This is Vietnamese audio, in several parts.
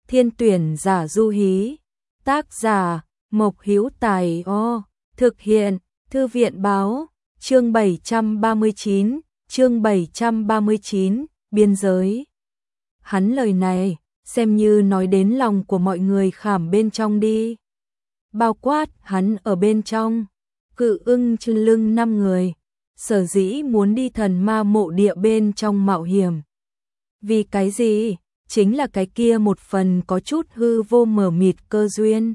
Thiên tuyển giả du hí. Tác giả Mộc Hữu Tài. Thực hiện Thư viện báo. Chương 739, biên giới. Hắn lời này, xem như nói đến lòng của mọi người khảm bên trong đi. Bao quát hắn ở bên trong. Cự Ưng trên lưng 5 người, sở dĩ muốn đi thần ma mộ địa bên trong mạo hiểm. Vì cái gì? Chính là cái kia một phần có chút hư vô mờ mịt cơ duyên.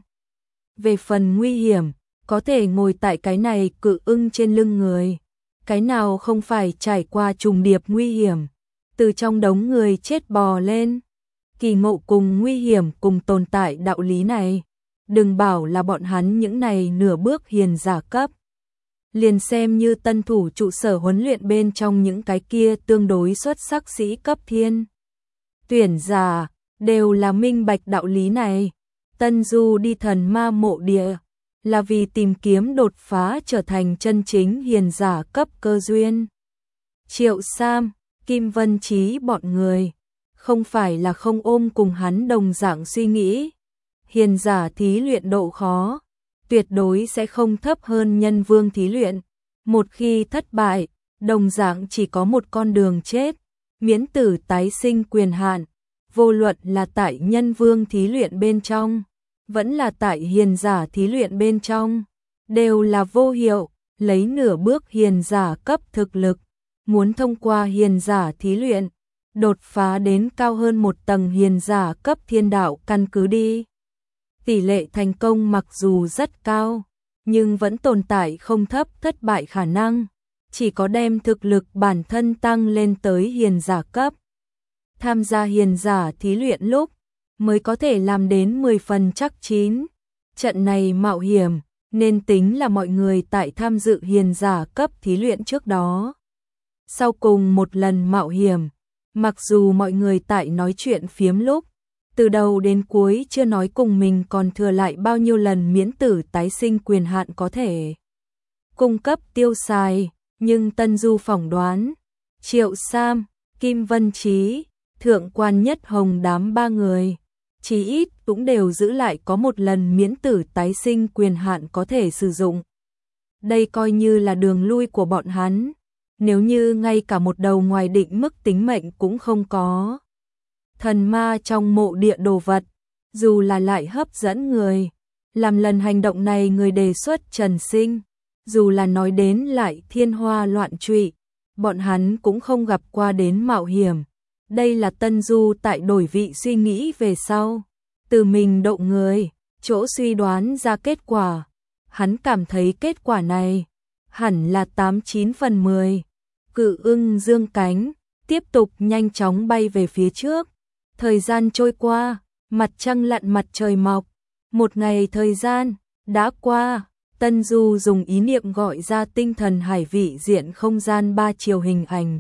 Về phần nguy hiểm, có thể ngồi tại cái này cự ưng trên lưng người. Cái nào không phải trải qua trùng điệp nguy hiểm, từ trong đống người chết bò lên. Kỳ ngộ cùng nguy hiểm cùng tồn tại đạo lý này. Đừng bảo là bọn hắn những này nửa bước hiền giả cấp. Liền xem như tân thủ trụ sở huấn luyện bên trong những cái kia tương đối xuất sắc sĩ cấp thiên tuyển giả, đều là minh bạch đạo lý này. Tân Du đi thần ma mộ địa, là vì tìm kiếm đột phá trở thành chân chính hiền giả cấp cơ duyên. Triệu Sam, Kim Vân Chí bọn người, không phải là không ôm cùng hắn đồng dạng suy nghĩ. Hiền giả thí luyện độ khó, tuyệt đối sẽ không thấp hơn nhân vương thí luyện. Một khi thất bại, đồng dạng chỉ có một con đường chết, miễn tử tái sinh quyền hạn. Vô luận là tại nhân vương thí luyện bên trong, vẫn là tại hiền giả thí luyện bên trong, đều là vô hiệu. Lấy nửa bước hiền giả cấp thực lực, muốn thông qua hiền giả thí luyện, đột phá đến cao hơn một tầng hiền giả cấp thiên đạo căn cứ đi. Tỷ lệ thành công mặc dù rất cao, nhưng vẫn tồn tại không thấp thất bại khả năng. Chỉ có đem thực lực bản thân tăng lên tới hiền giả cấp, tham gia hiền giả thí luyện lúc, mới có thể làm đến 10 phần chắc chín. Trận này mạo hiểm, nên tính là mọi người tại tham dự hiền giả cấp thí luyện trước đó. Sau cùng một lần mạo hiểm, mặc dù mọi người tại nói chuyện phiếm lúc, từ đầu đến cuối chưa nói cùng mình còn thừa lại bao nhiêu lần miễn tử tái sinh quyền hạn có thể cung cấp tiêu xài, nhưng Tân Du phỏng đoán, Triệu Sam, Kim Vân Chí, Thượng Quan Nhất Hồng đám 3 người, chí ít cũng đều giữ lại có một lần miễn tử tái sinh quyền hạn có thể sử dụng. Đây coi như là đường lui của bọn hắn, nếu như ngay cả một đầu ngoài định mức tính mệnh cũng không có. Thần ma trong mộ địa đồ vật, dù là lại hấp dẫn người, làm lần hành động này người đề xuất Trần Sinh, dù là nói đến lại thiên hoa loạn trụy, bọn hắn cũng không gặp qua đến mạo hiểm. Đây là Tân Du tại đổi vị suy nghĩ về sau, từ mình động người, chỗ suy đoán ra kết quả. Hắn cảm thấy kết quả này hẳn là 89 phần 10. Cự ưng dương cánh, tiếp tục nhanh chóng bay về phía trước. Thời gian trôi qua, mặt trăng lặn mặt trời mọc. Một ngày thời gian đã qua, Tân Du dùng ý niệm gọi ra tinh thần hải vị diện không gian 3 chiều hình ảnh.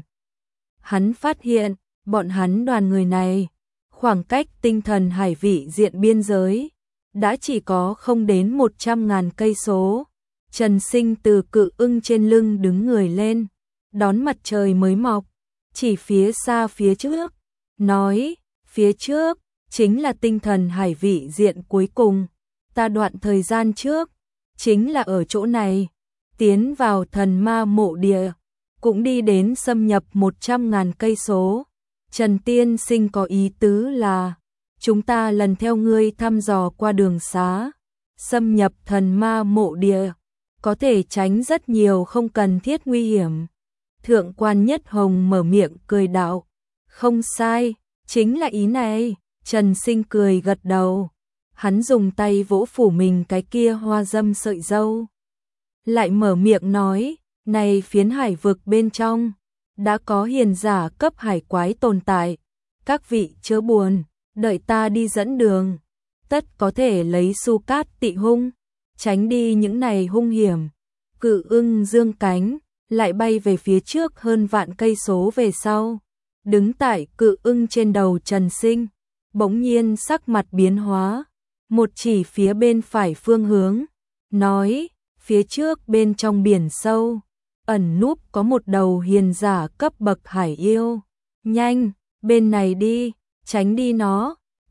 Hắn phát hiện, bọn hắn đoàn người này, khoảng cách tinh thần hải vị diện biên giới, đã chỉ có không đến 100.000 cây số. Trần Sinh từ cự ưng trên lưng đứng người lên, đón mặt trời mới mọc, chỉ phía xa phía trước, nói, phía trước, chính là tinh thần hải vị diện cuối cùng. Ta đoạn thời gian trước, chính là ở chỗ này, tiến vào thần ma mộ địa, cũng đi đến xâm nhập 100.000 cây số. Trần Tiên Sinh có ý tứ là, chúng ta lần theo ngươi thăm dò qua đường xá, xâm nhập thần ma mộ địa, có thể tránh rất nhiều không cần thiết nguy hiểm. Thượng Quan Nhất Hồng mở miệng cười đạo, không sai, chính là ý này. Trần Sinh cười gật đầu, hắn dùng tay vỗ phủ mình cái kia hoa dâm sợi râu, lại mở miệng nói, này phiến hải vực bên trong, đã có hiền giả cấp hải quái tồn tại, các vị chớ buồn, đợi ta đi dẫn đường, tất có thể lấy su cát tị hung, tránh đi những này hung hiểm. Cự ưng dương cánh, lại bay về phía trước hơn vạn cây số về sau, đứng tại cự ưng trên đầu Trần Sinh, bỗng nhiên sắc mặt biến hóa, một chỉ phía bên phải phương hướng, nói, phía trước bên trong biển sâu, ẩn núp có một đầu hiền giả cấp bậc hải yêu, nhanh, bên này đi, tránh đi nó.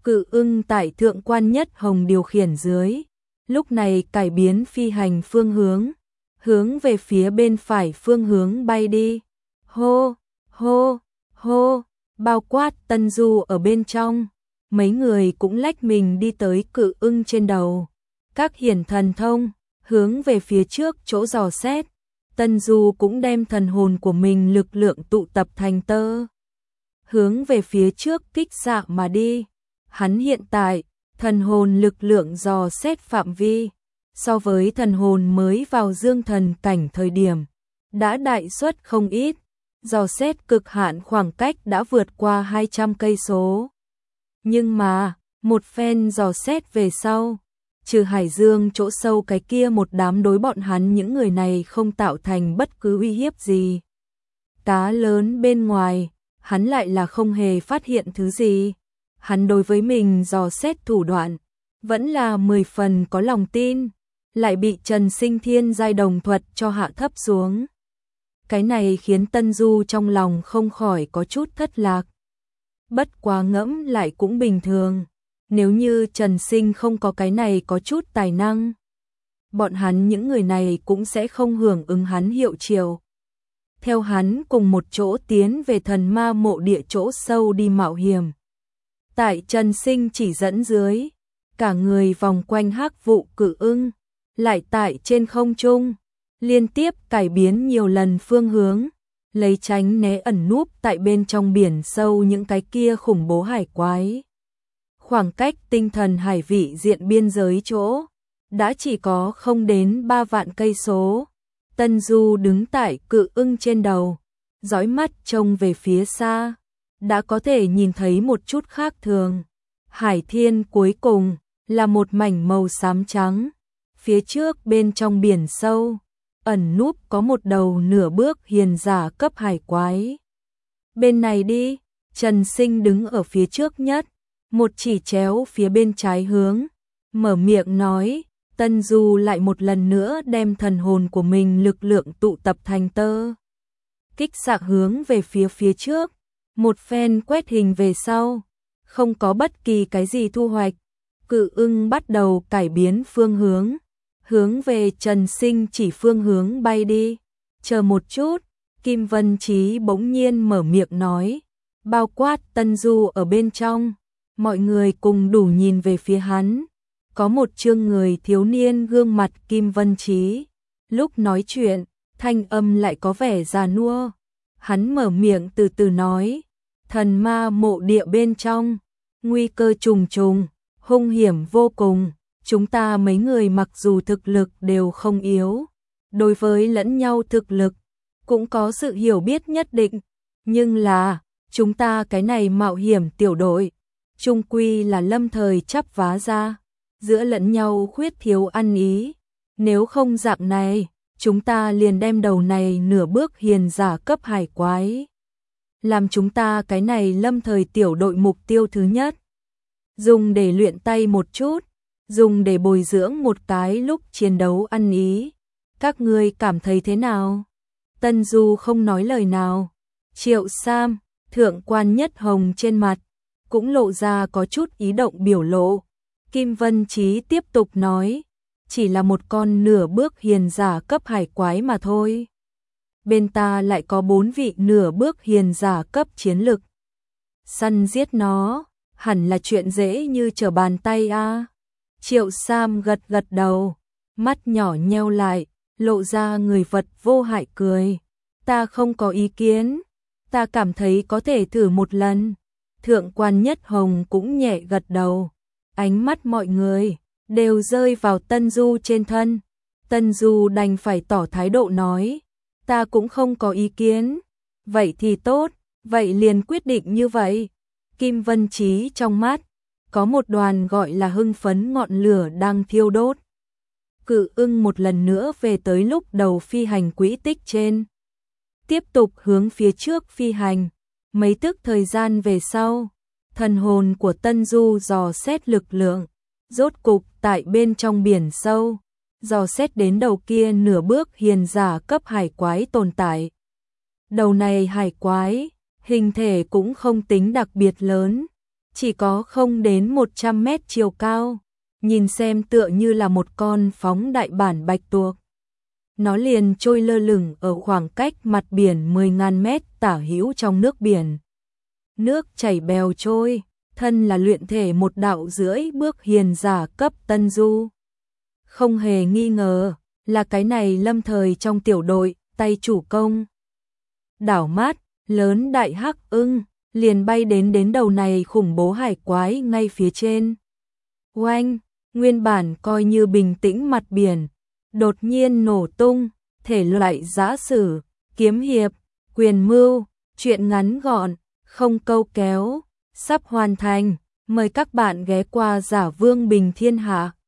Cự ưng tại Thượng Quan Nhất Hồng điều khiển dưới, lúc này cải biến phi hành phương hướng, hướng về phía bên phải phương hướng bay đi. Hô, hô, hô, bao quát Tân Du ở bên trong, mấy người cũng lách mình đi tới cự ưng trên đầu. Các hiển thần thông, hướng về phía trước chỗ dò xét. Tân Du cũng đem thần hồn của mình lực lượng tụ tập thành tơ, hướng về phía trước kích xạ mà đi. Hắn hiện tại, thần hồn lực lượng dò xét phạm vi, so với thần hồn mới vào dương thần cảnh thời điểm, đã đại suất không ít, dò xét cực hạn khoảng cách đã vượt qua 200 cây số. Nhưng mà, một phen dò xét về sau, trừ hải dương chỗ sâu cái kia một đám đối bọn hắn những người này không tạo thành bất cứ uy hiếp gì. Cá lớn bên ngoài, hắn lại là không hề phát hiện thứ gì. Hắn đối với mình dò xét thủ đoạn, vẫn là 10 phần có lòng tin, lại bị Trần Sinh Thiên giai đồng thuật cho hạ thấp xuống. Cái này khiến Tân Du trong lòng không khỏi có chút thất lạc. Bất quá ngẫm lại cũng bình thường, nếu như Trần Sinh không có cái này có chút tài năng, bọn hắn những người này cũng sẽ không hưởng ứng hắn hiệu triệu. Theo hắn cùng một chỗ tiến về thần ma mộ địa chỗ sâu đi mạo hiểm. Tại Trần Sinh chỉ dẫn dưới, cả người vòng quanh hắc vụ cự ưng, lại tại trên không trung, liên tiếp cải biến nhiều lần phương hướng, lấy tránh né ẩn núp tại bên trong biển sâu những cái kia khủng bố hải quái. Khoảng cách tinh thần hải vị diện biên giới chỗ, đã chỉ có không đến 3 vạn cây số. Tân Du đứng tại cự ưng trên đầu, dõi mắt trông về phía xa, đã có thể nhìn thấy một chút khác thường. Hải thiên cuối cùng là một mảnh màu xám trắng, phía trước bên trong biển sâu, ẩn núp có một đầu nửa bước hiền giả cấp hải quái. Bên này đi, Trần Sinh đứng ở phía trước nhất, một chỉ chéo phía bên trái hướng, mở miệng nói. Tân Du lại một lần nữa đem thần hồn của mình lực lượng tụ tập thành tơ, kích xạ hướng về phía trước, một phen quét hình về sau, không có bất kỳ cái gì thu hoạch. Cự ưng bắt đầu cải biến phương hướng, hướng về Trần Sinh chỉ phương hướng bay đi. Chờ một chút, Kim Vân Chí bỗng nhiên mở miệng nói, bao quát Tân Du ở bên trong, mọi người cùng đủ nhìn về phía hắn. Có một trương người thiếu niên gương mặt Kim Vân Chí, lúc nói chuyện, thanh âm lại có vẻ già nua. Hắn mở miệng từ từ nói, thần ma mộ địa bên trong, nguy cơ trùng trùng, hung hiểm vô cùng, chúng ta mấy người mặc dù thực lực đều không yếu, đối với lẫn nhau thực lực, cũng có sự hiểu biết nhất định, nhưng là, chúng ta cái này mạo hiểm tiểu đội, chung quy là lâm thời chắp vá ra. Giữa lẫn nhau khuyết thiếu ăn ý, nếu không dạng này, chúng ta liền đem đầu này nửa bước hiền giả cấp hải quái, làm chúng ta cái này lâm thời tiểu đội mục tiêu thứ nhất. Dùng để luyện tay một chút, dùng để bồi dưỡng một cái lúc chiến đấu ăn ý. Các ngươi cảm thấy thế nào? Tân Du không nói lời nào. Triệu Sam, Thượng Quan Nhất Hồng trên mặt, cũng lộ ra có chút ý động biểu lộ. Kim Vân Chí tiếp tục nói, chỉ là một con nửa bước hiền giả cấp hải quái mà thôi. Bên ta lại có 4 vị nửa bước hiền giả cấp chiến lực. Săn giết nó, hẳn là chuyện dễ như trở bàn tay a. Triệu Sam gật gật đầu, mắt nhỏ nheo lại, lộ ra người vật vô hại cười. Ta không có ý kiến, ta cảm thấy có thể thử một lần. Thượng Quan Nhất Hồng cũng nhẹ gật đầu. Ánh mắt mọi người đều rơi vào Tân Du trên thân. Tân Du đành phải tỏ thái độ nói, ta cũng không có ý kiến. Vậy thì tốt, vậy liền quyết định như vậy. Kim Vân Chí trong mắt, có một đoàn gọi là hưng phấn ngọn lửa đang thiêu đốt. Cự ưng một lần nữa về tới lúc đầu phi hành quỹ tích trên. Tiếp tục hướng phía trước phi hành. Mấy tức thời gian về sau, thần hồn của Tân Du dò xét lực lượng, rốt cục tại bên trong biển sâu, dò xét đến đầu kia nửa bước hiền giả cấp hải quái tồn tại. Đầu này hải quái, hình thể cũng không tính đặc biệt lớn, chỉ có không đến 100 mét chiều cao, nhìn xem tựa như là một con phóng đại bản bạch tuộc. Nó liền trôi lơ lửng ở khoảng cách mặt biển 10.000 mét tả hữu trong nước biển. Nước chảy bèo trôi, thân là luyện thể một đạo rưỡi bước hiền giả cấp tân du. Không hề nghi ngờ, là cái này lâm thời trong tiểu đội, tay chủ công. Đảo mắt, lớn đại hắc ưng, liền bay đến đầu này khủng bố hải quái ngay phía trên. Oanh, nguyên bản coi như bình tĩnh mặt biển, đột nhiên nổ tung, thể loại giã sử, kiếm hiệp, quyền mưu, truyện ngắn gọn, không câu kéo, sắp hoàn thành, mời các bạn ghé qua Giả Vương Bình Thiên Hạ.